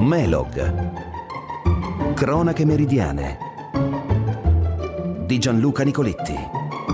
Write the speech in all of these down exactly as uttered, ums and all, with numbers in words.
Melog. Cronache meridiane di Gianluca Nicoletti.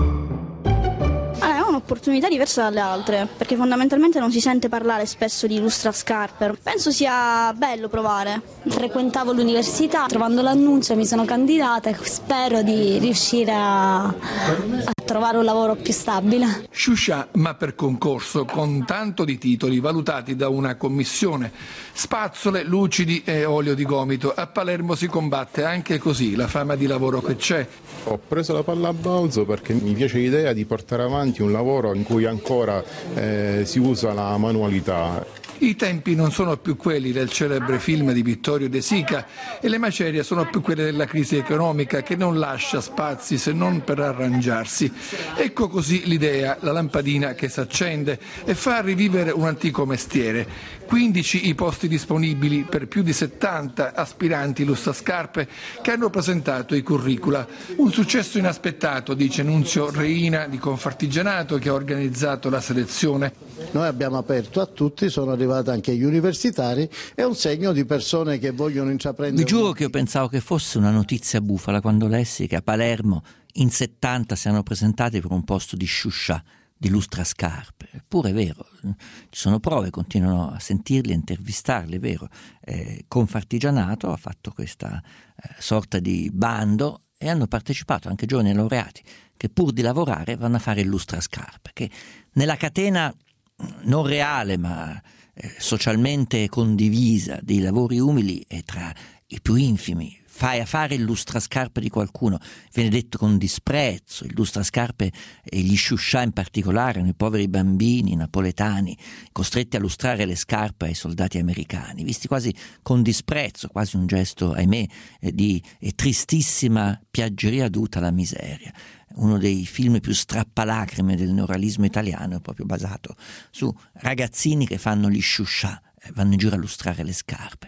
Un'opportunità diversa dalle altre, perché fondamentalmente non si sente parlare spesso di lustrascarpe. Penso sia bello provare. Frequentavo l'università, trovando l'annuncio mi sono candidata e spero di riuscire a, a trovare un lavoro più stabile. Shusha, ma per concorso, con tanto di titoli valutati da una commissione. Spazzole, lucidi e olio di gomito. A Palermo si combatte anche così la fama di lavoro che c'è. Ho preso la palla a balzo perché mi piace l'idea di portare avanti un lavoro in cui ancora eh, si usa la manualità. I tempi non sono più quelli del celebre film di Vittorio De Sica e le macerie sono più quelle della crisi economica che non lascia spazi se non per arrangiarsi. Ecco così l'idea, la lampadina che s'accende e fa rivivere un antico mestiere. quindici i posti disponibili per più di settanta aspiranti lustrascarpe che hanno presentato i curricula. Un successo inaspettato, dice Nunzio Reina di Confartigianato, che ha organizzato la selezione. Noi abbiamo aperto a tutti, sono arrivati anche gli universitari, è un segno di persone che vogliono intraprendere. Vi giuro che io pensavo che fosse una notizia bufala quando lessi che a Palermo in settanta si hanno presentati per un posto di Shusha, di lustrascarpe. Eppure è vero, ci sono prove, continuano a sentirli, a intervistarli, è vero. Eh, Confartigianato ha fatto questa eh, sorta di bando e hanno partecipato anche giovani laureati che pur di lavorare vanno a fare il lustrascarpe, che nella catena non reale ma eh, socialmente condivisa dei lavori umili è tra i più infimi. Fai a fare il lustrascarpe di qualcuno, viene detto con disprezzo. Il lustrascarpe e gli Shusha in particolare erano i poveri bambini napoletani costretti a lustrare le scarpe ai soldati americani, visti quasi con disprezzo, quasi un gesto, ahimè, di tristissima piaggeria dovuta alla miseria. Uno dei film più strappalacrime del neorealismo italiano è proprio basato su ragazzini che fanno gli Shusha, vanno in giro a lustrare le scarpe.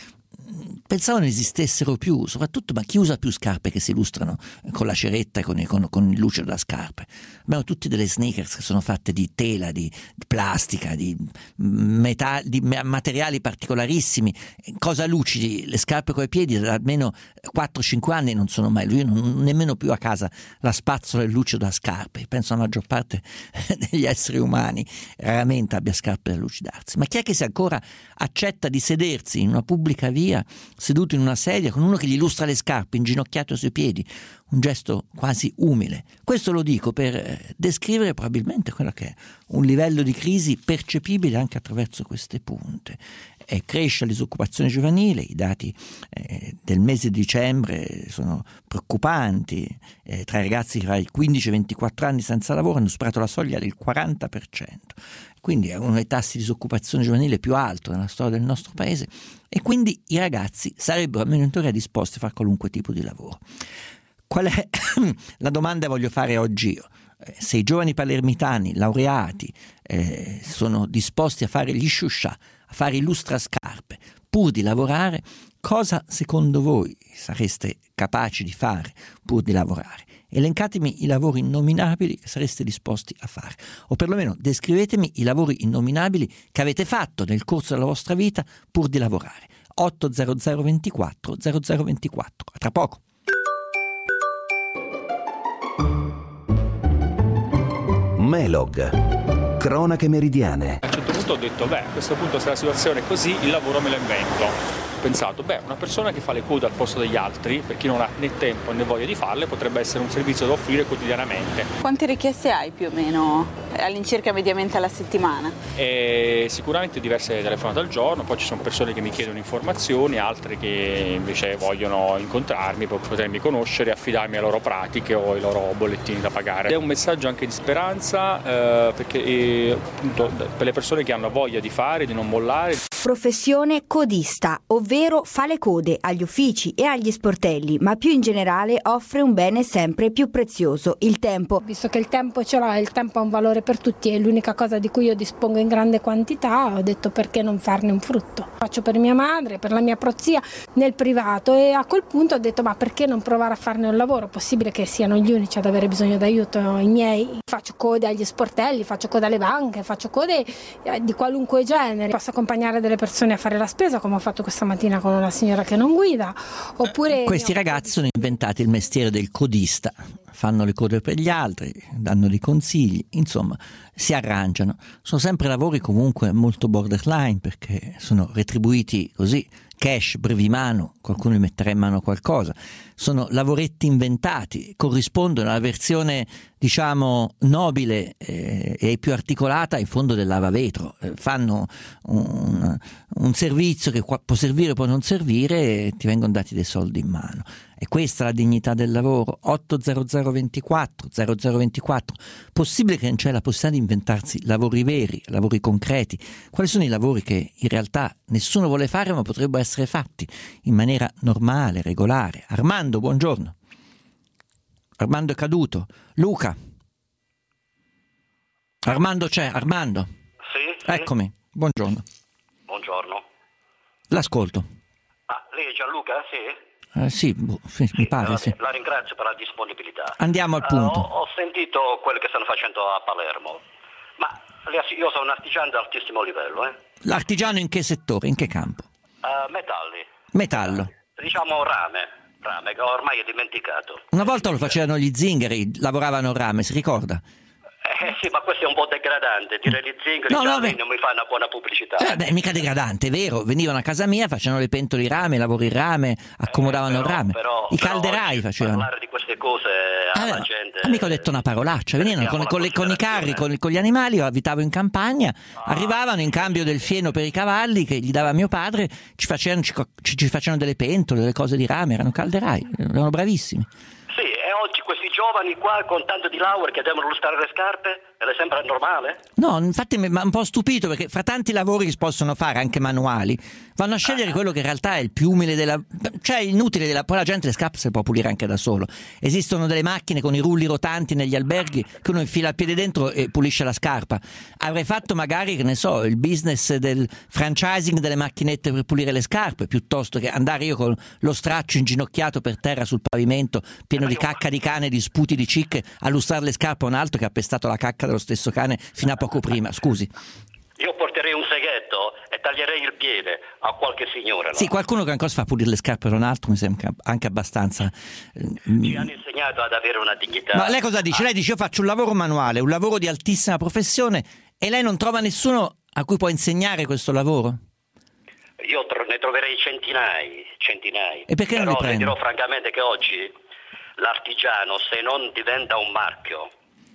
Pensavo non esistessero più, soprattutto, ma chi usa più scarpe che si illustrano con la ceretta e con, con, con il luce della scarpe? Abbiamo tutte delle sneakers che sono fatte di tela, di, di plastica, di, metall, di materiali particolarissimi, cosa lucidi. Le scarpe coi piedi da almeno quattro cinque anni non sono mai, io non nemmeno più a casa la spazzola e il luce da scarpe. Penso la maggior parte degli esseri umani raramente abbia scarpe da lucidarsi. Ma chi è che si ancora accetta di sedersi in una pubblica via seduto in una sedia con uno che gli illustra le scarpe inginocchiato sui piedi, un gesto quasi umile? Questo lo dico per descrivere probabilmente quello che è un livello di crisi percepibile anche attraverso queste punte. E cresce la disoccupazione giovanile, i dati eh, del mese di dicembre sono preoccupanti, eh, tra i ragazzi tra i quindici e i ventiquattro anni senza lavoro hanno superato la soglia del quaranta per cento, quindi è uno dei tassi di disoccupazione giovanile più alto nella storia del nostro paese, e quindi i ragazzi sarebbero almeno in teoria disposti a fare qualunque tipo di lavoro. Qual è la domanda che voglio fare oggi io? Se i giovani palermitani laureati eh, sono disposti a fare gli Shusha, a fare i lustrascarpe pur di lavorare, cosa secondo voi sareste capaci di fare pur di lavorare? Elencatemi i lavori innominabili che sareste disposti a fare, o perlomeno descrivetemi i lavori innominabili che avete fatto nel corso della vostra vita pur di lavorare. otto zero zero ventiquattro zero zero ventiquattro. A tra poco. Melog. Cronache meridiane. A un certo punto ho detto, beh, a questo punto se la situazione è così, il lavoro me lo invento. Ho pensato, beh, una persona che fa le code al posto degli altri, per chi non ha né tempo né voglia di farle, potrebbe essere un servizio da offrire quotidianamente. Quante richieste hai più o meno all'incirca mediamente alla settimana? E sicuramente diverse telefonate al giorno, poi ci sono persone che mi chiedono informazioni, altre che invece vogliono incontrarmi per potermi conoscere, affidarmi alle loro pratiche o ai loro bollettini da pagare. È un messaggio anche di speranza eh, perché eh, appunto per le persone che hanno voglia di fare, di non mollare. Professione codista, ovvero fa le code agli uffici e agli sportelli, ma più in generale offre un bene sempre più prezioso, il tempo. Visto che il tempo ce l'ha, il tempo ha un valore per tutti, è l'unica cosa di cui io dispongo in grande quantità, ho detto perché non farne un frutto. Faccio per mia madre, per la mia prozia, nel privato, e a quel punto ho detto ma perché non provare a farne un lavoro? Possibile che siano gli unici ad avere bisogno d'aiuto i miei? Faccio code agli sportelli, faccio code alle banche, faccio code di qualunque genere, posso accompagnare delle delle persone a fare la spesa, come ho fatto questa mattina con una signora che non guida, oppure questi ragazzi sono inventati il mestiere del codista, fanno le code per gli altri, danno dei consigli, insomma si arrangiano. Sono sempre lavori comunque molto borderline, perché sono retribuiti così, cash, brevimano, qualcuno gli metterà in mano qualcosa. Sono lavoretti inventati, corrispondono alla versione diciamo nobile eh, e più articolata in fondo del lavavetro. Eh, fanno un, un servizio che può servire, può non servire, e ti vengono dati dei soldi in mano. E questa è la dignità del lavoro. otto zero zero ventiquattro zero zero ventiquattro. Possibile che non c'è la possibilità di inventarsi lavori veri, lavori concreti? Quali sono i lavori che in realtà nessuno vuole fare ma potrebbero essere fatti in maniera normale, regolare? Armando, buongiorno. Armando è caduto. Luca. Armando c'è, Armando. Sì, sì. Eccomi, buongiorno. Buongiorno. L'ascolto. Ah, lei è Gianluca? Sì. Eh, sì, boh, sì, mi pare, la, sì. La ringrazio per la disponibilità. Andiamo al punto. Uh, ho, ho sentito quello che stanno facendo a Palermo, ma io sono un artigiano di altissimo livello. Eh? L'artigiano in che settore, in che campo? Uh, metalli. Metallo. Uh, diciamo rame, rame che ormai è dimenticato. Una volta lo facevano gli zingari, lavoravano rame, si ricorda? Eh sì, ma questo è un po' degradante, dire gli zingari, no, già no, beh. non mi fa una buona pubblicità. Eh, beh, mica degradante, è vero, venivano a casa mia, facevano le pentole di rame, lavori in rame, accomodavano eh, però, il rame, però, i però calderai facevano. Parlare di queste cose alla ah, gente... Mica ho detto una parolaccia, venivano con, con, le, con i carri, con, con gli animali, io abitavo in campagna, ah, arrivavano in cambio del fieno per i cavalli che gli dava mio padre, ci facevano, ci, ci facevano delle pentole, delle cose di rame, erano calderai, erano bravissimi. Sì, e oggi questi giovani qua con tanto di laurea che devono lustrare le scarpe, e le sembra normale? No, infatti mi ha un po' stupito, perché fra tanti lavori che si possono fare, anche manuali, vanno a scegliere quello che in realtà è il più umile della... cioè inutile, della... poi la gente le scarpe se le può pulire anche da solo. Esistono delle macchine con i rulli rotanti negli alberghi che uno infila il piede dentro e pulisce la scarpa. Avrei fatto magari, che ne so, il business del franchising delle macchinette per pulire le scarpe, piuttosto che andare io con lo straccio inginocchiato per terra sul pavimento pieno di cacca di cane, di sputi di cicche, a lustrare le scarpe a un altro che ha pestato la cacca dello stesso cane fino a poco prima. Scusi. Io porterei un seghetto e taglierei il piede a qualche signora. No? Sì, qualcuno che ancora si fa pulire le scarpe per un altro mi sembra anche abbastanza. Ci hanno insegnato ad avere una dignità. Ma lei cosa dice? Ah. Lei dice: io faccio un lavoro manuale, un lavoro di altissima professione, e lei non trova nessuno a cui può insegnare questo lavoro? Io tro- ne troverei centinaia, centinaia. E perché Però non li prende? le dirò francamente che oggi l'artigiano, se non diventa un marchio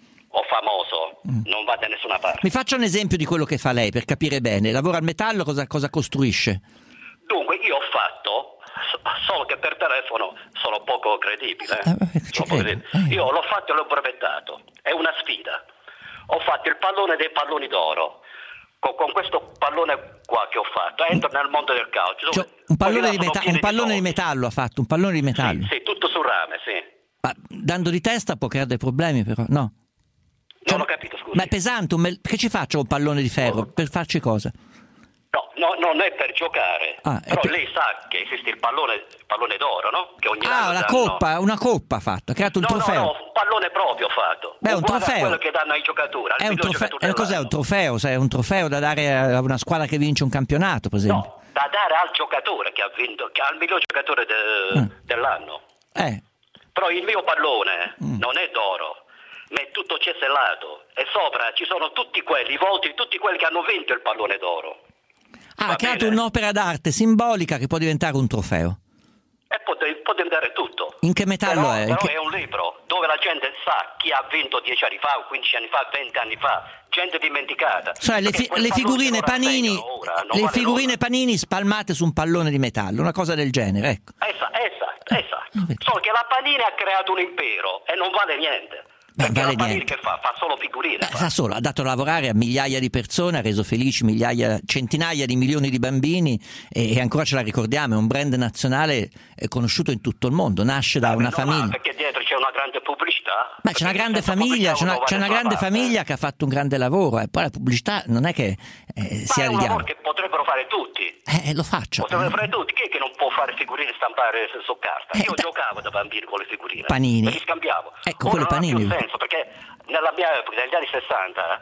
o famoso, mm. non va da nessuna parte. Mi faccia un esempio di quello che fa lei per capire bene. Lavora al metallo, cosa, cosa costruisce? Dunque io ho fatto, solo che per telefono sono poco credibile. Eh, vabbè, ci poco credo. credibile. Eh. Io l'ho fatto e l'ho brevettato, è una sfida. Ho fatto il pallone dei palloni d'oro. Con, con questo pallone qua che ho fatto entro nel mondo del calcio. Cioè, un pallone, di, meta- un pallone di, di metallo ha fatto, un pallone di metallo. Sì, sì, tutto su rame, sì. Ma dando di testa può creare dei problemi, però, no? Cioè, non ho capito, scusi. Ma è pesante, un me- che ci faccio un pallone di ferro? Oh. Per farci cosa? No, no, non è per giocare. Ah, però per... lei sa che esiste il pallone, il pallone d'oro, no? Che ogni ah, anno una danno... coppa, una coppa ha fatto, ha creato un no, trofeo. No, no, un pallone proprio fatto. Beh, un Guarda trofeo. quello che danno ai giocatori. È un trofeo. Eh, cos'è un trofeo? Sai, è un trofeo da dare a una squadra che vince un campionato, per esempio. No, da dare al giocatore che ha vinto, che è il miglior giocatore de... mm. dell'anno. Eh. Però il mio pallone mm. non è d'oro, ma è tutto cesellato. E sopra ci sono tutti quelli, i volti di tutti quelli che hanno vinto il pallone d'oro. Ah, ha creato un'opera d'arte simbolica che può diventare un trofeo. E può, può diventare tutto. In che metallo però, è? Però che... è un libro dove la gente sa chi ha vinto dieci anni fa, quindici anni fa, venti anni fa, gente dimenticata. Cioè le, fi- le figurine Panini, ora, le vale figurine Panini spalmate su un pallone di metallo, una cosa del genere, ecco. Esatto, esatto, esatto. Solo che la Panini ha creato un impero e non vale niente. Perché vale la Panini niente. che fa? Fa solo figurine. Beh, fa solo, ha dato a lavorare a migliaia di persone, ha reso felici migliaia, centinaia di milioni di bambini e, e ancora ce la ricordiamo, è un brand nazionale conosciuto in tutto il mondo, nasce da una no, famiglia. Perché dietro c'è una grande pubblicità. Ma c'è una grande famiglia, c'è una, c'è una grande parte. famiglia che ha fatto un grande lavoro, e eh. poi la pubblicità non è che eh, sia il diavolo. Ma è un lavoro che potrebbero fare tutti. Eh, lo faccio. Potrebbero fare tutti. Chi è che non può fare figurine e stampare su carta? Eh, Io da... giocavo da bambino con le figurine. Panini. Me li scambiavo. Ecco, Ora quello non Panini. ha più senso, perché nella mia epoca, negli anni sessanta,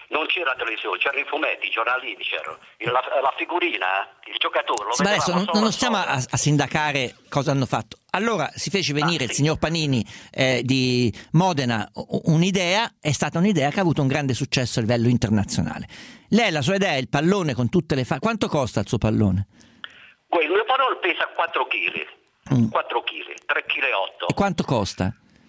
Non c'era televisione, c'erano i fumetti, i giornalini, c'era la, la figurina, il giocatore. Lo sì, ma adesso non, non stiamo a, a sindacare cosa hanno fatto. Allora si fece venire ah, sì. il signor Panini eh, di Modena, un'idea, è stata un'idea che ha avuto un grande successo a livello internazionale. Lei, la sua idea è il pallone con tutte le fa... Quanto costa il suo pallone? Il mio pallone pesa quattro chili, mm. quattro chili, tre virgola otto chili. E quanto costa?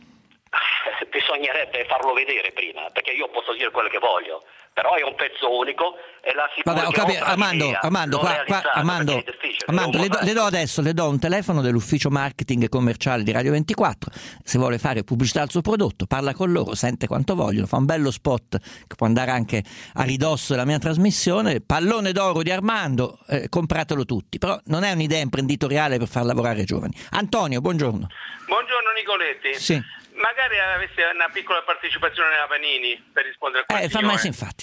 Bisognerebbe farlo vedere prima, perché io posso dire quello che voglio, però è un pezzo unico e la Vabbè, ho capito. Armando, Armando, qua, qua, Armando, Armando le, do, le do adesso le do un telefono dell'ufficio marketing e commerciale di Radio ventiquattro. Se vuole fare pubblicità al suo prodotto, parla con loro, sente quanto vogliono, fa un bello spot che può andare anche a ridosso della mia trasmissione. Pallone d'oro di Armando, eh, compratelo tutti. Però non è un'idea imprenditoriale per far lavorare i giovani. Antonio, buongiorno. Buongiorno Nicoletti. Sì. Magari avessi una piccola partecipazione nella Panini per rispondere a questo. Eh, fa mai infatti.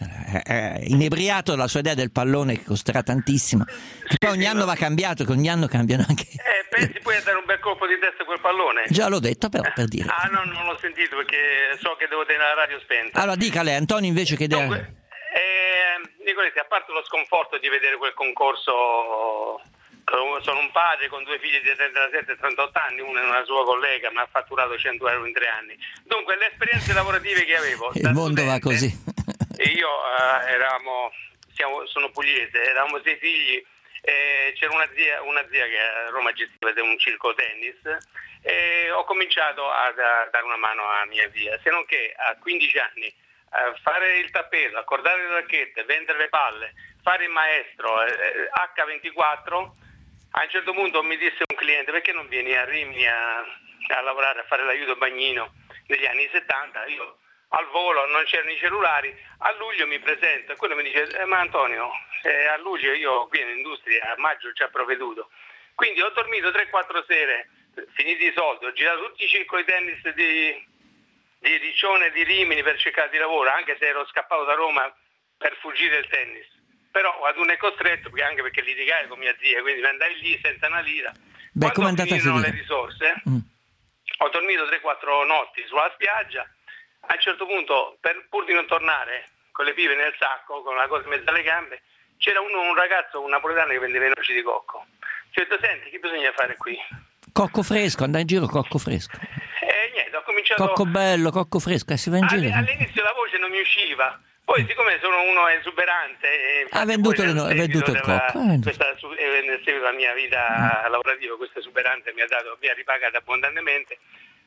È inebriato dalla sua idea del pallone che costerà tantissimo, che poi ogni anno va cambiato, che ogni anno cambiano anche. Eh, pensi poi a dare un bel colpo di testa a quel pallone? Già l'ho detto, però, per dire. Ah, no, non l'ho sentito perché so che devo tenere la radio spenta. Allora dica lei, Antonio, invece che idea. Dunque, eh, Nicoletti, a parte lo sconforto di vedere quel concorso. Sono un padre con due figli di trentasette e trentotto anni, una è una sua collega, ma ha fatturato cento euro in tre anni. Dunque, le esperienze lavorative che avevo. Il mondo studente, va così. E io uh, eravamo, siamo, sono pugliese, eravamo sei figli, e c'era una zia, una zia che a Roma gestiva un circo tennis, e ho cominciato a, a dare una mano a mia zia, se non che a quindici anni a fare il tappeto, accordare le racchette, vendere le palle, fare il maestro, eh, acca ventiquattro. A un certo punto mi disse un cliente: perché non vieni a Rimini a, a lavorare, a fare l'aiuto bagnino negli anni settanta? Io al volo, non c'erano i cellulari, a luglio mi presento e quello mi dice: eh, ma Antonio, eh, a luglio io qui in industria a maggio ci ha provveduto. Quindi ho dormito tre quattro sere, finiti i soldi, ho girato tutti i circoli tennis di, di Riccione e di Rimini per cercare di lavoro, anche se ero scappato da Roma per fuggire il tennis. Però ad uno è costretto, anche perché litigai con mia zia, quindi andai lì senza una lira. Beh, come è andata a finire? Le risorse, mm. ho dormito tre quattro notti sulla spiaggia. A un certo punto, per, pur di non tornare con le pive nel sacco, con la cosa in mezzo alle gambe, c'era uno, un ragazzo, un napoletano che vendeva i noci di cocco. Ho detto: senti, che bisogna fare qui? Cocco fresco, andai in giro cocco fresco. E niente, ho cominciato... Cocco bello, cocco fresco, e si va in giro. All'inizio la voce non mi usciva. Poi, siccome sono uno esuberante, ha venduto, le, ha venduto il cocco, nel seguito della mia vita mm. lavorativa, questo esuberante mi ha dato, mi ha ripagato abbondantemente.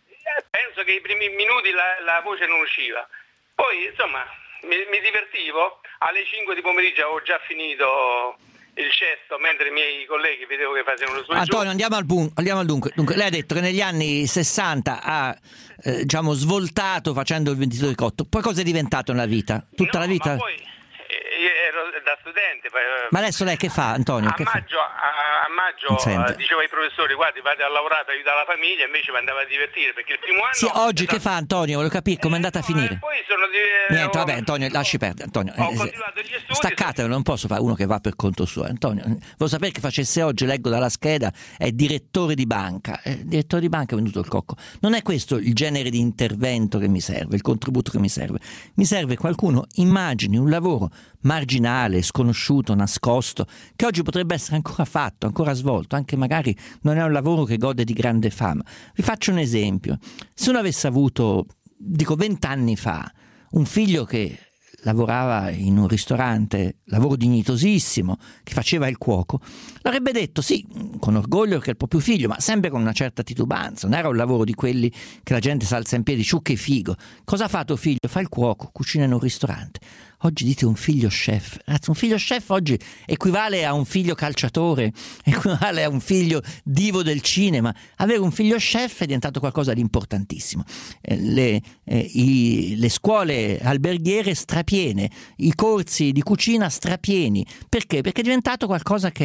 Penso che i primi minuti la, la voce non usciva. Poi, insomma, mi, mi divertivo. Alle cinque di pomeriggio avevo già finito il cesto, mentre i miei colleghi vedevo che facevano lo stesso. Antonio, andiamo al, bun- andiamo al dunque. Dunque, lei ha detto che negli anni sessanta ha eh, diciamo svoltato facendo il venditore di cotto. Poi cosa è diventato nella vita? Tutta no, la vita? Ma poi eh, io ero da studente. Ma adesso lei che fa, Antonio? A che maggio, fa? a, a maggio eh, diceva ai professori: guardi, vado a lavorare per aiutare la famiglia, invece mi andava a divertire, perché il primo anno... Sì, oggi che fa, Antonio? Voglio capire come è andata a finire. Poi sono di... Niente, vabbè, Antonio, lasci perdere, Antonio. Ho continuato gli studi. Staccatelo, non posso fare uno che va per conto suo. Antonio, volevo sapere che facesse oggi, leggo dalla scheda, è direttore di banca. Eh, direttore di banca ha venduto il cocco. Non è questo il genere di intervento che mi serve, il contributo che mi serve. Mi serve qualcuno, immagini un lavoro marginale, sconosciuto, nascosto, che oggi potrebbe essere ancora fatto, ancora svolto, anche magari non è un lavoro che gode di grande fama. Vi faccio un esempio: se uno avesse avuto, dico vent'anni fa, un figlio che lavorava in un ristorante, lavoro dignitosissimo, che faceva il cuoco, l'avrebbe detto sì, con orgoglio, che è il proprio figlio, ma sempre con una certa titubanza. Non era un lavoro di quelli che la gente salza in piedi, ciù che figo. Cosa fa tuo figlio? Fa il cuoco, cucina in un ristorante. Oggi dite un figlio chef. Ragazzi, un figlio chef oggi equivale a un figlio calciatore, equivale a un figlio divo del cinema. Avere un figlio chef è diventato qualcosa di importantissimo. Eh, le, eh, i, le scuole alberghiere strapiene, i corsi di cucina strapieni. Perché? Perché è diventato qualcosa che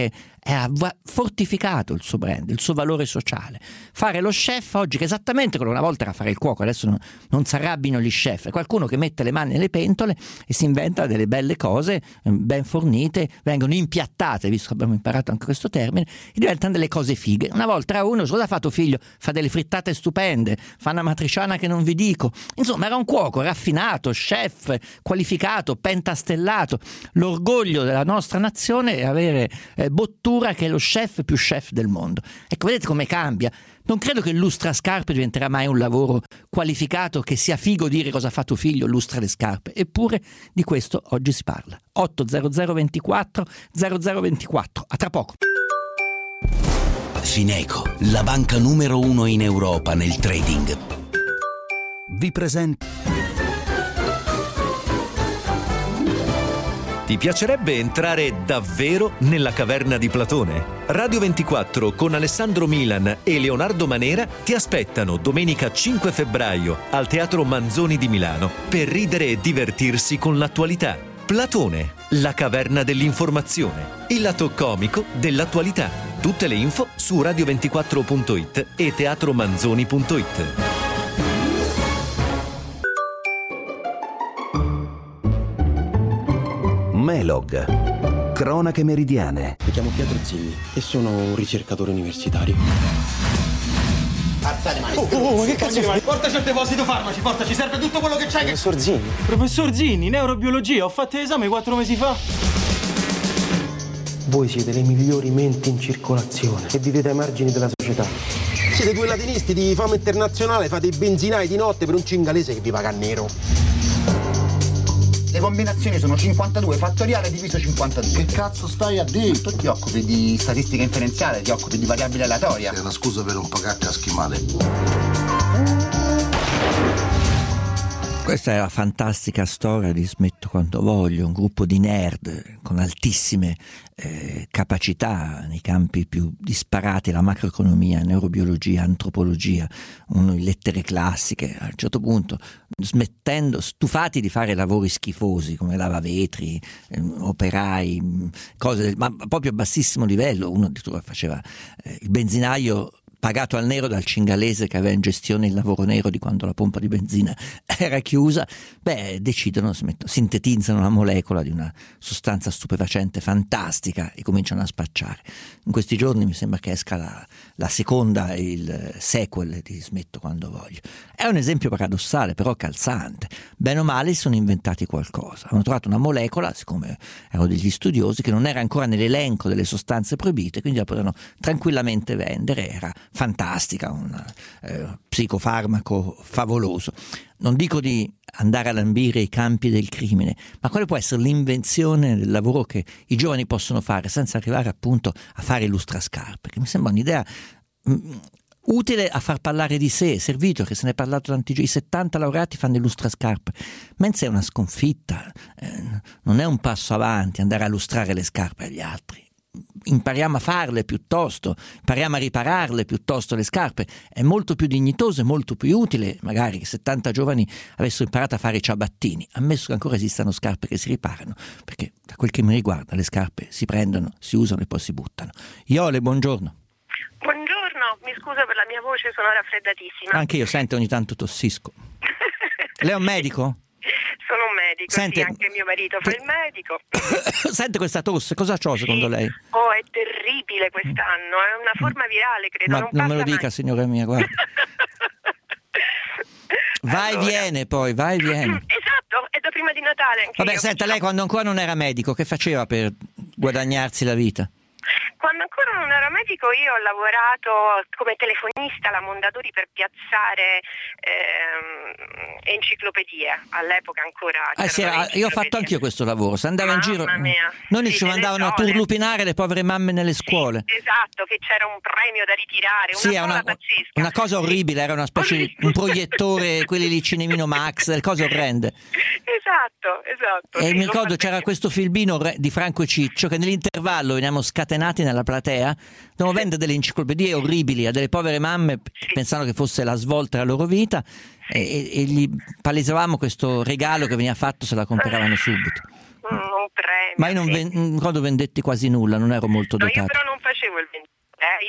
e ha fortificato il suo brand, il suo valore sociale. Fare lo chef oggi, che esattamente come una volta era fare il cuoco, adesso non, non si arrabbino gli chef, è qualcuno che mette le mani nelle pentole e si inventa delle belle cose ben fornite, vengono impiattate, visto che abbiamo imparato anche questo termine, e diventano delle cose fighe. Una volta era uno, cosa ha fatto figlio? Fa delle frittate stupende, fa una matriciana che non vi dico. Insomma, era un cuoco raffinato, chef, qualificato, pentastellato. L'orgoglio della nostra nazione è avere eh, Bottura, che è lo chef più chef del mondo. Ecco, vedete come cambia. Non credo che lustra scarpe diventerà mai un lavoro qualificato, che sia figo dire cosa fa tuo figlio, lustra le scarpe. Eppure di questo oggi si parla. otto zero zero ventiquattro zero zero ventiquattro. A tra poco. Fineco, la banca numero uno in Europa nel trading, vi presenta. Ti piacerebbe entrare davvero nella caverna di Platone? Radio ventiquattro con Alessandro Milan e Leonardo Manera ti aspettano domenica cinque febbraio al Teatro Manzoni di Milano per ridere e divertirsi con l'attualità. Platone, la caverna dell'informazione, il lato comico dell'attualità. Tutte le info su radio ventiquattro punto it e teatromanzoni punto it. Melog, cronache meridiane. Mi chiamo Pietro Zilli e sono un ricercatore universitario. Alzate mani. Oh, oh, oh, che cazzo fai? Portaci al deposito farmaci, portaci, serve tutto quello che c'hai. Professor Zini. Professor Zini, neurobiologia, ho fatto l'esame quattro mesi fa. Voi siete le migliori menti in circolazione e vivete ai margini della società. Siete due latinisti di fama internazionale, fate i benzinai di notte per un cingalese che vi paga a nero. Le combinazioni sono cinquantadue fattoriale diviso cinquantadue. Che cazzo stai a dire? Tu ti occupi di statistica inferenziale, ti occupi di variabile aleatoria. È una scusa per un po' cacca schimale. Questa è la fantastica storia di Smetto quando voglio, un gruppo di nerd con altissime eh, capacità nei campi più disparati, la macroeconomia, neurobiologia, antropologia, uno in lettere classiche. A un certo punto, smettendo, stufati di fare lavori schifosi come lavavetri, eh, operai, cose, ma proprio a bassissimo livello, uno addirittura faceva eh, il benzinaio pagato al nero dal cingalese che aveva in gestione il lavoro nero di quando la pompa di benzina era chiusa. Beh, decidono, sintetizzano la molecola di una sostanza stupefacente fantastica e cominciano a spacciare. In questi giorni mi sembra che esca la, la seconda, il sequel di Smetto quando voglio. È un esempio paradossale, però calzante. Bene o male si sono inventati qualcosa. Hanno trovato una molecola, siccome erano degli studiosi, che non era ancora nell'elenco delle sostanze proibite, quindi la potevano tranquillamente vendere. Era fantastica, un eh, psicofarmaco favoloso. Non dico di andare a lambire i campi del crimine, ma quale può essere l'invenzione del lavoro che i giovani possono fare senza arrivare appunto a fare illustrascarpe, che mi sembra un'idea mh, utile a far parlare di sé. È servito che se ne è parlato tanti giorni. I settanta laureati fanno illustrascarpe, mentre è una sconfitta, eh, non è un passo avanti andare a illustrare le scarpe agli altri. Impariamo a farle piuttosto, impariamo a ripararle piuttosto le scarpe. È molto più dignitoso e molto più utile magari che settanta giovani avessero imparato a fare i ciabattini, ammesso che ancora esistano scarpe che si riparano, perché da quel che mi riguarda le scarpe si prendono, si usano e poi si buttano. Iole, buongiorno. Buongiorno, mi scuso per la mia voce, sono raffreddatissima. Anche io sento ogni tanto tossisco. Lei è un medico? Sono un medico, Sente, sì, anche mio marito fa il medico. Sente questa tosse, cosa c'ho secondo sì. lei? Oh, è terribile quest'anno, è una forma virale, credo. Ma non, non me lo mai. dica, signora mia, guarda. Va allora. e viene poi, va e viene. Esatto, è da prima di Natale anche Vabbè, io, senta, perciò... lei quando ancora non era medico, che faceva per guadagnarsi la vita? Quando ancora non ero medico io ho lavorato come telefonista alla Mondadori per piazzare ehm, enciclopedie, all'epoca ancora ah, sì, io ho fatto anch'io questo lavoro, si andava Mamma in giro, mia. non sì, ci mandavano a turlupinare le povere mamme nelle scuole. Sì, esatto, che c'era un premio da ritirare, una sì, cosa una, pazzesca. Una cosa orribile, era una specie di un proiettore, quelli lì Cinemino Max, delle cose orrende. Esatto, esatto. E sì, mi ricordo c'era questo filmino di Franco e Ciccio che nell'intervallo veniamo scatenati nella platea, dovevamo vendere delle enciclopedie orribili a delle povere mamme sì. pensando che fosse la svolta della loro vita e, e, e gli palesavamo questo regalo che veniva fatto se la compravano subito. Un premio, ma io non sì. ven- ricordo vendetti quasi nulla, non ero molto no, dotato. Io però non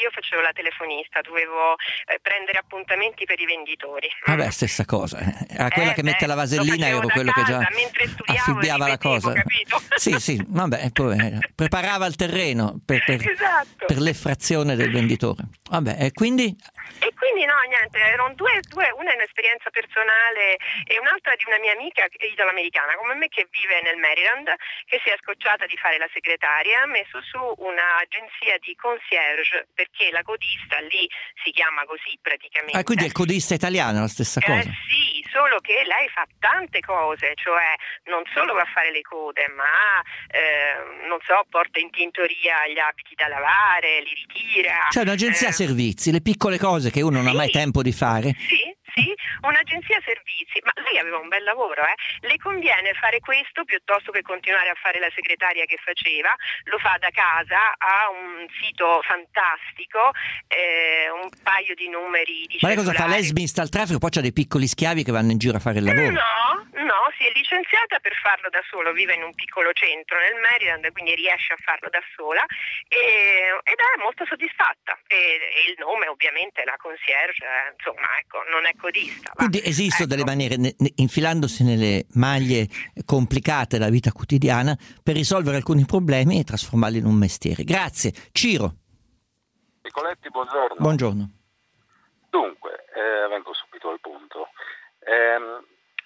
io facevo la telefonista, dovevo eh, prendere appuntamenti per i venditori. Vabbè, stessa cosa. A quella Eh, che mette beh, la vasellina lo ero facevo quello da che già casa, mentre studiavo affibbiava la ripetevo, cosa. capito? Sì, sì, vabbè, poi eh, preparava il terreno per, per, Esatto. per l'effrazione del venditore. Vabbè, e quindi? E quindi no, niente, erano due, due, una è un'esperienza personale e un'altra di una mia amica italo-americana come me che vive nel Maryland, che si è scocciata di fare la segretaria, ha messo su un'agenzia di concierge, perché la codista lì si chiama così praticamente. Ah, quindi è il codista italiano, la stessa cosa? Eh sì, solo che lei fa tante cose, cioè non solo va a fare le code, ma eh, non so, porta in tintoria gli abiti da lavare, li ritira. Cioè un'agenzia eh, servizi, le piccole cose che uno non ha mai tempo di fare. Sì, sì, un'agenzia servizi, ma lei aveva un bel lavoro, eh. Le conviene fare questo piuttosto che continuare a fare la segretaria che faceva, lo fa da casa, ha un sito fantastico, eh, un paio di numeri di Ma lei cosa fa? Lei cellulari. smista il traffico, poi c'ha dei piccoli schiavi che vanno in giro a fare il lavoro. No, no, si è licenziata per farlo da solo, vive in un piccolo centro nel Maryland, quindi riesce a farlo da sola e, ed è molto soddisfatta. E, e il nome ovviamente è la concierge, eh, insomma, ecco, non è codista. va. Quindi esistono Ecco. delle maniere, ne- ne- infilandosi nelle maglie complicate della vita quotidiana, per risolvere alcuni problemi e trasformarli in un mestiere. Grazie. Ciro. Nicoletti, buongiorno. Buongiorno. Dunque, eh, vengo subito al punto. Ehm,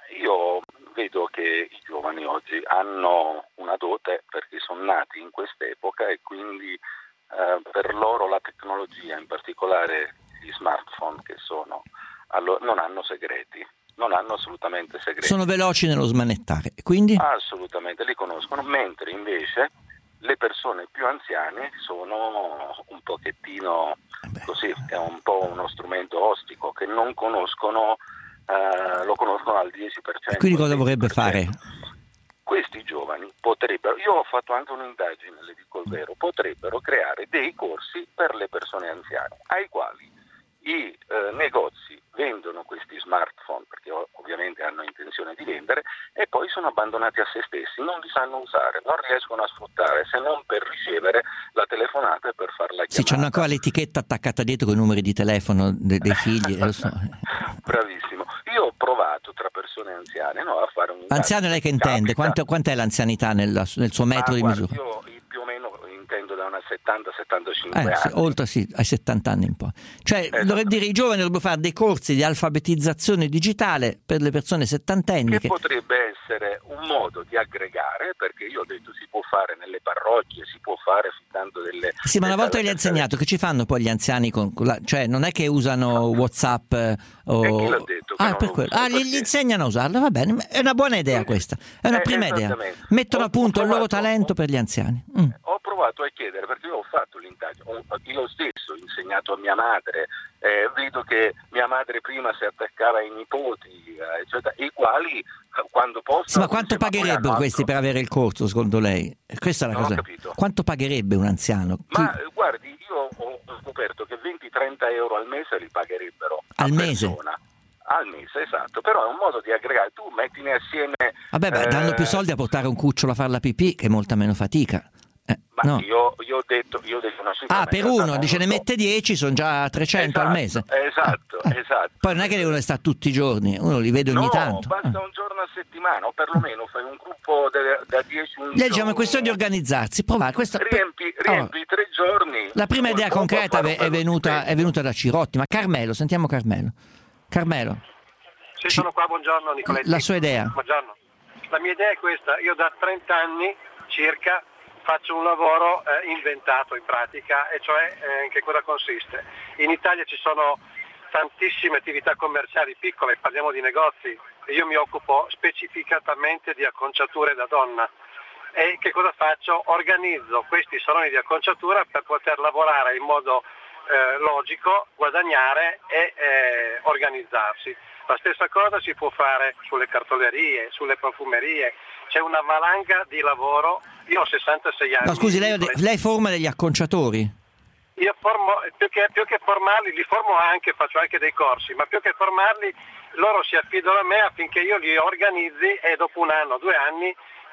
io vedo che i giovani oggi hanno una dote perché sono nati in quest'epoca e quindi eh, per loro la tecnologia, in particolare gli smartphone che sono, allo- non hanno segreti, non hanno assolutamente segreti. Sono veloci nello smanettare. Quindi? Assolutamente, li conoscono, mentre invece le persone più anziane sono un pochettino così, è un po' uno strumento ostico che non conoscono, eh, lo conoscono al dieci per cento. E quindi cosa vorrebbe fare? Questi giovani potrebbero, io ho fatto anche un'indagine, le dico il vero, potrebbero creare dei corsi per le persone anziane, ai quali i eh, negozi vendono questi smartphone, perché ovviamente hanno intenzione di vendere, e poi sono abbandonati a se stessi, non li sanno usare, non riescono a sfruttare, se non per ricevere la telefonata e per farla chiamata. Sì, c'hanno ancora l'etichetta attaccata dietro con i numeri di telefono de- dei figli. Lo so. Bravissimo. Io ho provato tra persone anziane no, a fare un... Anziano lei che intende? Quanto, quant'è l'anzianità nella- nel suo metro Ah, di guarda, misura? io più o meno intendo da una settanta settantacinque Eh, sì, anni. oltre sì, ai settanta anni in poi. Cioè, Esatto. dovrebbe dire i giovani dovrebbero fare dei corsi di alfabetizzazione digitale per le persone settantenni. Che Che... potrebbe essere un modo di aggregare, perché io ho detto si può fare nelle parrocchie, si può fare fittando delle... Sì, ma una volta che gli ha insegnato, che ci fanno poi gli anziani con con la... cioè non è che usano WhatsApp eh, o... E chi l'ha detto che ah, non per lo quello. usa? Ah, gli, gli insegnano a usarlo, va bene, è una buona idea questa, è una Eh, prima idea. esattamente. Mettono Ho- a punto ho il loro provato- talento per gli anziani. Mm. Ho provato a chiedere, perché io ho fatto l'indagine, ho- io stesso ho insegnato a mia madre, eh, vedo che mia madre prima si attaccava ai nipoti, eh, eccetera, i quali eh, quando possono... Sì, ma quanto dice, ma poi pagherebbero hanno questi altro. per avere il corso, secondo lei? Questa è la Non ho cosa. capito. Quanto pagherebbe un anziano? Chi- Ma eh, guardi, io ho scoperto che venti trenta euro al mese li pagherebbero Al a mese? persona. Al mese, esatto, però è un modo di aggregare, tu mettine assieme... Vabbè, beh, danno eh, più soldi a portare un cucciolo a fare la pipì, che è molta meno fatica. Eh, Ma no. io, io ho detto, io ho detto una cifra... Ah, ma per in realtà uno, non dice lo ne so. mette dieci, sono già trecento al mese. Esatto, esatto. Poi non è che devono stare tutti i giorni, uno li vede ogni No, tanto. basta un giorno a settimana, o perlomeno fai un gruppo de- da dieci undici Lei dice, ma è questione di organizzarsi, provare. Questa, Riempi, riempi tre giorni. la prima un idea gruppo concreta a fare è un venuta, è venuta da Cirotti, ma Carmelo, sentiamo Carmelo. Carmelo, Sì, sono qua, buongiorno Nicoletti. la sua idea. Buongiorno. La mia idea è questa, io da trenta anni circa faccio un lavoro eh, inventato in pratica, e cioè eh, in che cosa consiste. In Italia ci sono tantissime attività commerciali piccole, parliamo di negozi, e io mi occupo specificatamente di acconciature da donna. E che cosa faccio? Organizzo questi saloni di acconciatura per poter lavorare in modo eh, logico, guadagnare e eh, organizzarsi. La stessa cosa si può fare sulle cartolerie, sulle profumerie, c'è una valanga di lavoro. Io ho sessantasei anni. No, scusi, lei, lei forma degli acconciatori? Io formo, più che, più che formarli, li formo anche, faccio anche dei corsi, ma più che formarli loro si affidano a me affinché io li organizzi e dopo un anno, due anni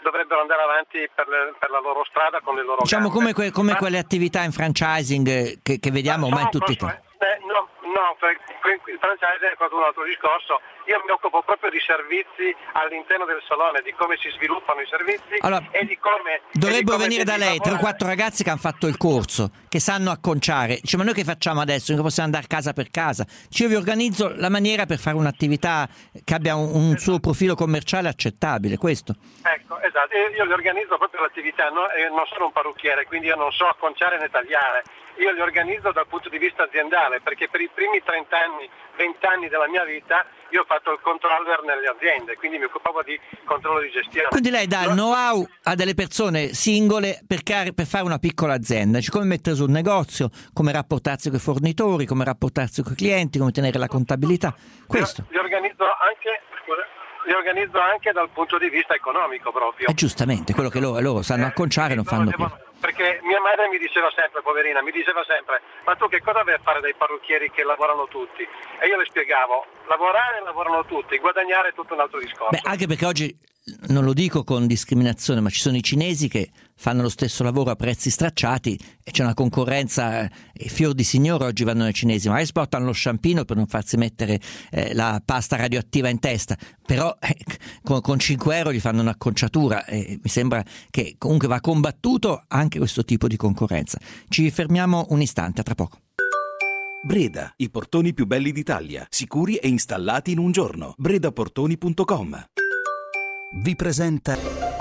dovrebbero andare avanti per, le, per la loro strada con le loro Diciamo gambe. come, que- come Ma- quelle attività in franchising che, che vediamo ormai in tutti i tempi. Eh, no, no, per- il franchising è proprio un altro discorso. Io mi occupo proprio di servizi all'interno del salone, di come si sviluppano i servizi Allora, e di come... Dovrebbero e di come venire da devi lei tre o lavorare. quattro ragazzi che hanno fatto il corso, che sanno acconciare. Dice, ma noi che facciamo adesso? Noi possiamo andare casa per casa. Dice, io vi organizzo la maniera per fare un'attività che abbia un, un suo profilo commerciale accettabile, questo. Ecco, esatto, io, io le organizzo proprio l'attività, no? E non sono un parrucchiere, quindi io non so acconciare né tagliare. Io li organizzo dal punto di vista aziendale, perché per i primi trenta anni, venti anni della mia vita io ho fatto il controller nelle aziende, quindi mi occupavo di controllo di gestione. Quindi lei dà il know-how a delle persone singole per, car- per fare una piccola azienda, cioè come mettere su un negozio, come rapportarsi con i fornitori, come rapportarsi con i clienti, come tenere la contabilità. Questo. Li organizzo anche, scusa, li organizzo anche dal punto di vista economico proprio. E giustamente, quello che loro, loro sanno acconciare non fanno più. Perché mia madre mi diceva sempre, poverina, mi diceva sempre, ma tu che cosa vai a fare dai parrucchieri che lavorano tutti? E io le spiegavo, lavorare lavorano tutti, guadagnare è tutto un altro discorso. Beh, anche perché oggi, non lo dico con discriminazione, ma ci sono i cinesi che fanno lo stesso lavoro a prezzi stracciati e c'è una concorrenza, e fior di signore oggi vanno ai cinesi, magari esportano lo sciampino per non farsi mettere eh, la pasta radioattiva in testa, però eh, con, con cinque euro gli fanno un'acconciatura e mi sembra che comunque va combattuto anche questo tipo di concorrenza. Ci fermiamo un istante, a tra poco. Breda, i portoni più belli d'Italia, sicuri e installati in un giorno. bredaportoni punto com Vi presenta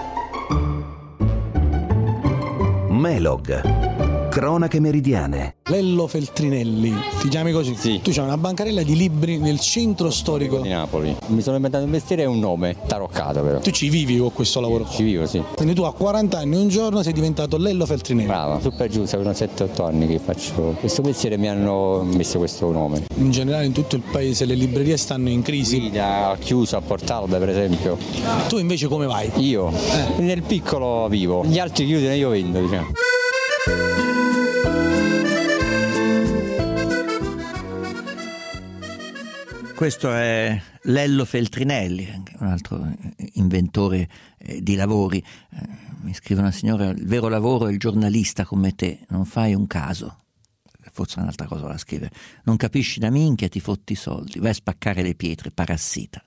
Melog, cronache meridiane. Lello Feltrinelli, ti chiami così? Sì. Tu c'hai una bancarella di libri nel centro storico di Napoli. Mi sono inventato un mestiere e un nome, taroccato però. Tu ci vivi con questo lavoro? Ci vivo, sì. Quindi tu a quaranta anni un giorno sei diventato Lello Feltrinelli. Brava, su per giù, sono sette otto anni che faccio questo mestiere e mi hanno messo questo nome. In generale in tutto il paese le librerie stanno in crisi. Sì, ha chiuso a Portalbe per esempio. Tu invece come vai? Io? Eh. Nel piccolo vivo, gli altri chiudono e io vendo, diciamo. Questo è Lello Feltrinelli, un altro inventore eh, di lavori. Eh, mi scrive una signora, il vero lavoro è il giornalista come te, non fai un caso. Forse un'altra cosa la scrive, non capisci da minchia, ti fotti i soldi, vai a spaccare le pietre, parassita.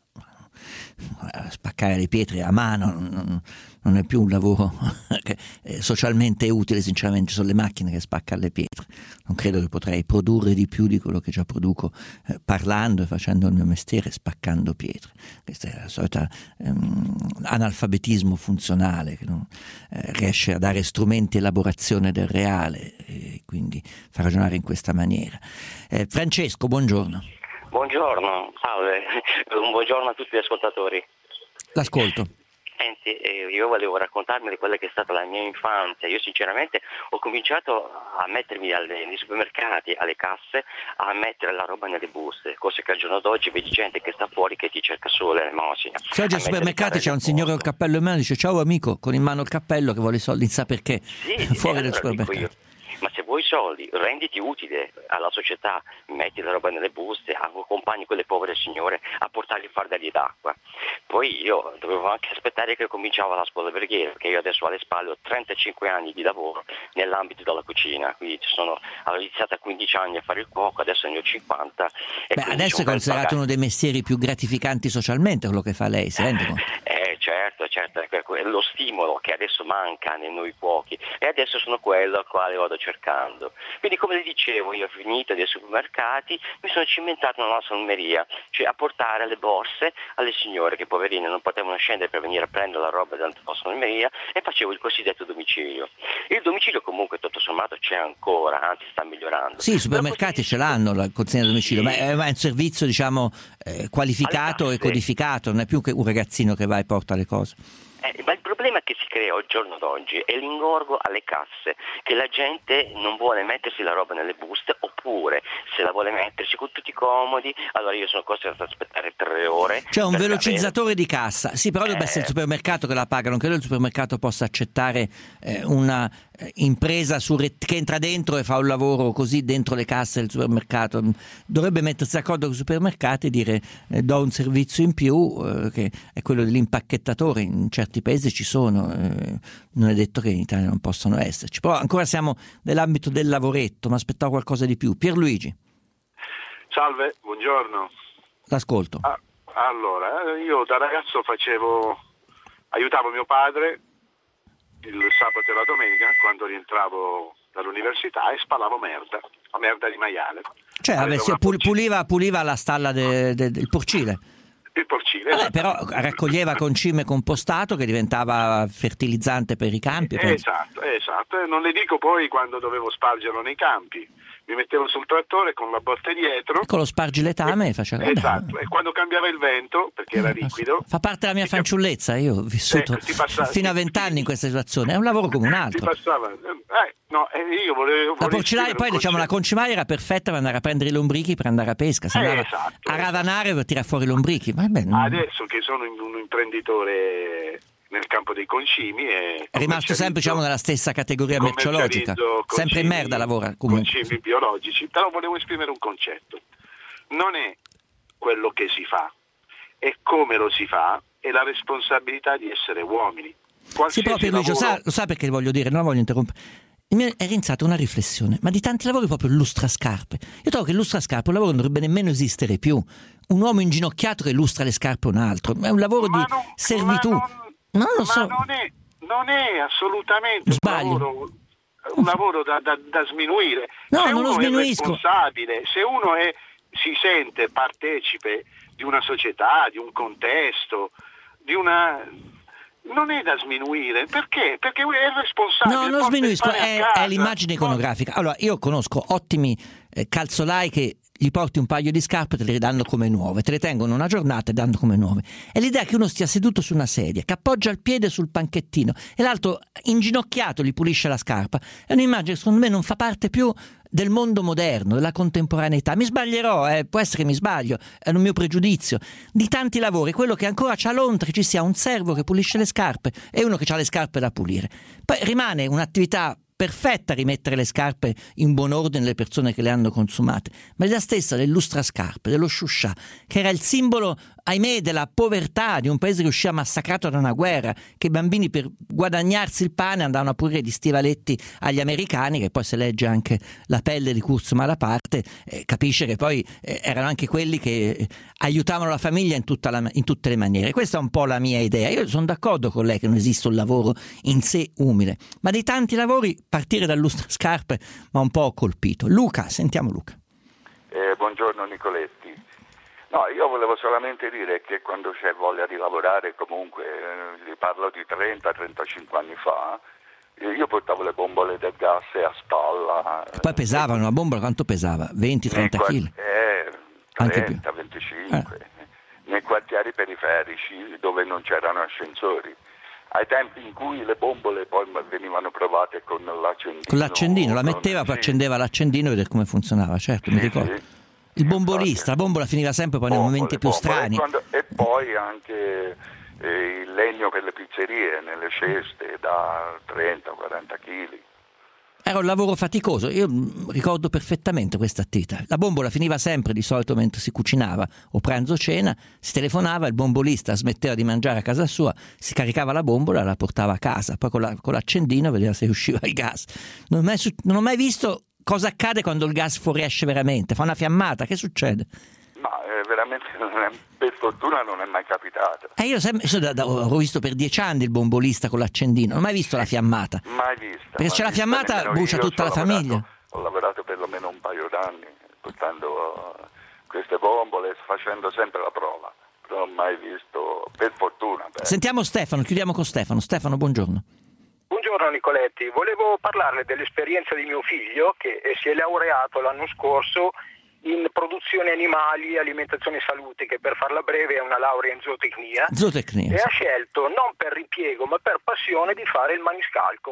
Spaccare le pietre a mano non, non è più un lavoro socialmente utile, sinceramente. Ci sono le macchine che spaccano le pietre, non credo che potrei produrre di più di quello che già produco eh, parlando e facendo il mio mestiere, spaccando pietre. Questa è la solita ehm, analfabetismo funzionale che non eh, riesce a dare strumenti e elaborazione del reale e quindi fa ragionare in questa maniera. eh, Francesco, buongiorno. Buongiorno, salve, un buongiorno a tutti gli ascoltatori. L'ascolto. Senti, eh, io volevo raccontarmi di quella che è stata la mia infanzia. Io sinceramente ho cominciato a mettermi alle, nei supermercati, alle casse, a mettere la roba nelle buste, cose che al giorno d'oggi vedi gente che sta fuori che ti cerca solo l'elemosina. Se oggi al supermercato c'è un signore col cappello in mano e dice ciao amico, con in mano il cappello che vuole i soldi, non sa perché, sì, fuori allora dal supermercato. Ma se vuoi soldi, renditi utile alla società, metti la roba nelle buste, accompagni quelle povere signore a portargli fardeli d'acqua. Poi io dovevo anche aspettare che cominciava la scuola alberghiera, perché io adesso alle spalle ho trentacinque anni di lavoro nell'ambito della cucina, quindi sono, ho iniziato a quindici anni a fare il cuoco, adesso ne ho cinquanta. E Beh, adesso è considerato uno dei mestieri più gratificanti socialmente quello che fa lei, si rende conto? Eh certo, certo, è lo stimolo che adesso manca nei noi cuochi e adesso sono quello al quale vado cercando. Quindi come le dicevo, io ho finito dai supermercati, mi sono cimentato nella salmeria, cioè a portare le borse alle signore che poverine non potevano scendere per venire a prendere la roba dalla salmeria e facevo il cosiddetto domicilio. Il domicilio comunque tutto sommato c'è ancora, anzi sta migliorando. Sì, i supermercati ce l'hanno la consegna a domicilio, sì. ma, è, ma è un servizio diciamo eh, qualificato e codificato, non è più che un ragazzino che va e porta le cose. Eh, ma il problema che si crea al giorno d'oggi è l'ingorgo alle casse, che la gente non vuole mettersi la roba nelle buste oppure oppure se la vuole metterci con tutti i comodi, allora io sono costretto ad aspettare tre ore. C'è un per velocizzatore di cassa, sì, però dovrebbe Eh. essere il supermercato che la paga, non credo il supermercato possa accettare eh, una eh, impresa su re- che entra dentro e fa un lavoro così dentro le casse del supermercato. Dovrebbe mettersi d'accordo con i supermercati e dire eh, do un servizio in più, eh, che è quello dell'impacchettatore. In certi paesi ci sono, eh, non è detto che in Italia non possano esserci, però ancora siamo nell'ambito del lavoretto, ma aspettavo qualcosa di più. Pierluigi. Salve, buongiorno. L'ascolto. Ah, allora, io da ragazzo facevo, aiutavo mio padre il sabato e la domenica quando rientravo dall'università e spalavo merda, la merda di maiale. Cioè Aveva avessi- una pul- porcina- puliva, puliva la stalla de- de- del porcile. il porcile. Vabbè, però raccoglieva concime compostato che diventava fertilizzante per i campi. penso. Esatto, esatto. E non le dico poi quando dovevo spargerlo nei campi. Mi mettevo sul trattore con la botte dietro. Con lo spargiletame faceva. vabbè, Esatto, e quando cambiava il vento, perché era liquido, Fa parte della mia fanciullezza, io ho vissuto Eh, ti passa- fino a vent'anni in questa situazione, è un lavoro come un si altro. passava. Eh, no, e io volevo. La volevo porcilaia, poi scrivere un diciamo la concetto. concimaia era perfetta per andare a prendere i lombrichi, per andare a pesca, si Eh, andava esatto, a ravanare per tirare fuori i lombrichi. Vabbè, non- Adesso che sono un imprenditore nel campo dei concimi e è rimasto sempre diciamo nella stessa categoria merceologica, commercializzo sempre in concimi- merda lavora comunque. concimi biologici, però volevo esprimere un concetto. Non è quello che si fa, è come lo si fa e la responsabilità di essere uomini. Sì, Qualsiasi proprio Luigi, lo lavoro- sa, lo sa perché voglio dire, non la voglio interrompere. Mi è rinzata una riflessione, ma di tanti lavori proprio il lustrascarpe. Io trovo che il lustrascarpe è un lavoro che non dovrebbe nemmeno esistere più. Un uomo inginocchiato che lustra le scarpe a un altro, è un lavoro di servitù. Non lo so. Ma non è, non è assolutamente Sbaglio. un lavoro, un lavoro da, da- da sminuire. No, se non lo uno è sminuisco. responsabile, se uno è, si sente partecipe di una società, di un contesto, di una... non è da sminuire. Perché? Perché è responsabile. No, non porta il sminuisco, pane a è, casa. è l'immagine iconografica. Allora, io conosco ottimi eh, calzolai che gli porti un paio di scarpe e te le ridanno come nuove, te le tengono una giornata e danno come nuove. E l'idea che uno stia seduto su una sedia, che appoggia il piede sul panchettino e l'altro inginocchiato gli pulisce la scarpa, è un'immagine che secondo me non fa parte più del mondo moderno, della contemporaneità. Mi sbaglierò, eh, può essere che mi sbaglio, è un mio pregiudizio. Di tanti lavori, quello che ancora c'ha l'onta che ci sia un servo che pulisce le scarpe e uno che ha le scarpe da pulire. Poi rimane un'attività perfetta rimettere le scarpe in buon ordine alle persone che le hanno consumate, ma è la stessa del lustrascarpe, dello sciuscià, che era il simbolo, ahimè, della povertà di un paese che usciva massacrato da una guerra, che i bambini per guadagnarsi il pane andavano a pulire gli stivaletti agli americani, che poi se legge anche La pelle di Kurz Malaparte eh, capisce che poi eh, erano anche quelli che eh, aiutavano la famiglia in, tutta la, in tutte le maniere. Questa è un po' la mia idea. Io sono d'accordo con lei che non esiste un lavoro in sé umile, ma dei tanti lavori partire dal lustrascarpe mi ha un po' colpito. Luca, sentiamo Luca. Eh, buongiorno Nicoletti. No, io volevo solamente dire che quando c'è voglia di lavorare, comunque, eh, parlo di trenta trentacinque anni fa, eh, io portavo le bombole del gas a spalla. E poi pesavano, la bombola quanto pesava? venti trenta chili? Eh, Anche più. trenta venticinque. Nei quartieri periferici dove non c'erano ascensori. Ai tempi in cui le bombole poi venivano provate con l'accendino. Con l'accendino, la metteva, poi accendeva l'accendino e vedere come funzionava, certo, mi ricordo. Il bombolista, la bombola finiva sempre poi nei momenti più Bombole, strani. quando- e poi anche eh, il legno per le pizzerie, nelle ceste da trenta quaranta chili. Era un lavoro faticoso, io mh, ricordo perfettamente questa attività. La bombola finiva sempre di solito mentre si cucinava o pranzo o cena, si telefonava, il bombolista smetteva di mangiare a casa sua, si caricava la bombola e la portava a casa, poi con, la, con l'accendino vedeva se usciva il gas. Non ho, mai, su- non ho mai visto cosa accade quando il gas fuoriesce veramente, fa una fiammata, che succede? Ma eh, veramente non è- per fortuna non è mai capitato. E io sempre, io da- da- ho visto per dieci anni il bombolista con l'accendino, non ho mai visto la fiammata. Mai vista. Perché mai se c'è la vista, fiammata nemmeno brucia io. tutta la Ho lavorato- famiglia. Ho lavorato perlomeno un paio d'anni portando eh, queste bombole, facendo sempre la prova. Non ho mai visto, per fortuna. beh. Sentiamo Stefano, chiudiamo con Stefano. Stefano, buongiorno. Buongiorno Nicoletti, volevo parlarle dell'esperienza di mio figlio che eh, si è laureato l'anno scorso in produzione animali, alimentazione e salute, che per farla breve è una laurea in zootecnia, Zootecnia. e ha scelto non per ripiego ma per passione di fare il maniscalco.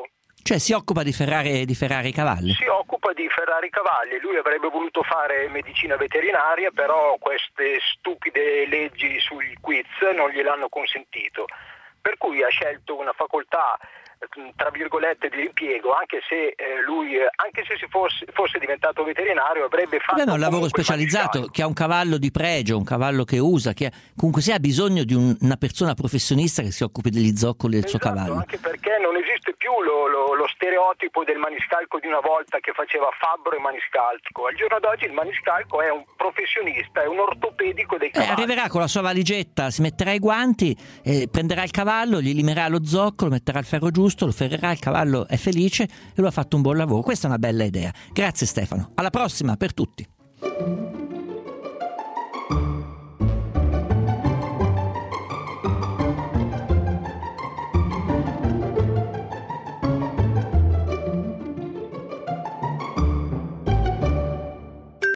Cioè si occupa di ferrare, di ferrare i cavalli? Si occupa di ferrare i cavalli. Lui avrebbe voluto fare medicina veterinaria, però queste stupide leggi sui quiz non gliel'hanno consentito. Per cui ha scelto una facoltà tra virgolette di impiego, anche se eh, lui anche se si fosse, fosse diventato veterinario avrebbe fatto Beh, un lavoro specializzato, che ha un cavallo di pregio, un cavallo che usa, che ha, comunque sia ha bisogno di un, una persona professionista che si occupi degli zoccoli del esatto, suo cavallo. Anche perché non esiste più lo, lo, lo stereotipo del maniscalco di una volta che faceva fabbro e maniscalco. Al giorno d'oggi il maniscalco è un professionista, è un ortopedico dei cavalli. Eh, arriverà con la sua valigetta, si metterà i guanti, eh, prenderà il cavallo, gli limerà lo zoccolo, metterà il ferro giusto, lo ferrerà, il cavallo è felice e lui ha fatto un buon lavoro. Questa è una bella idea. Grazie Stefano, alla prossima per tutti.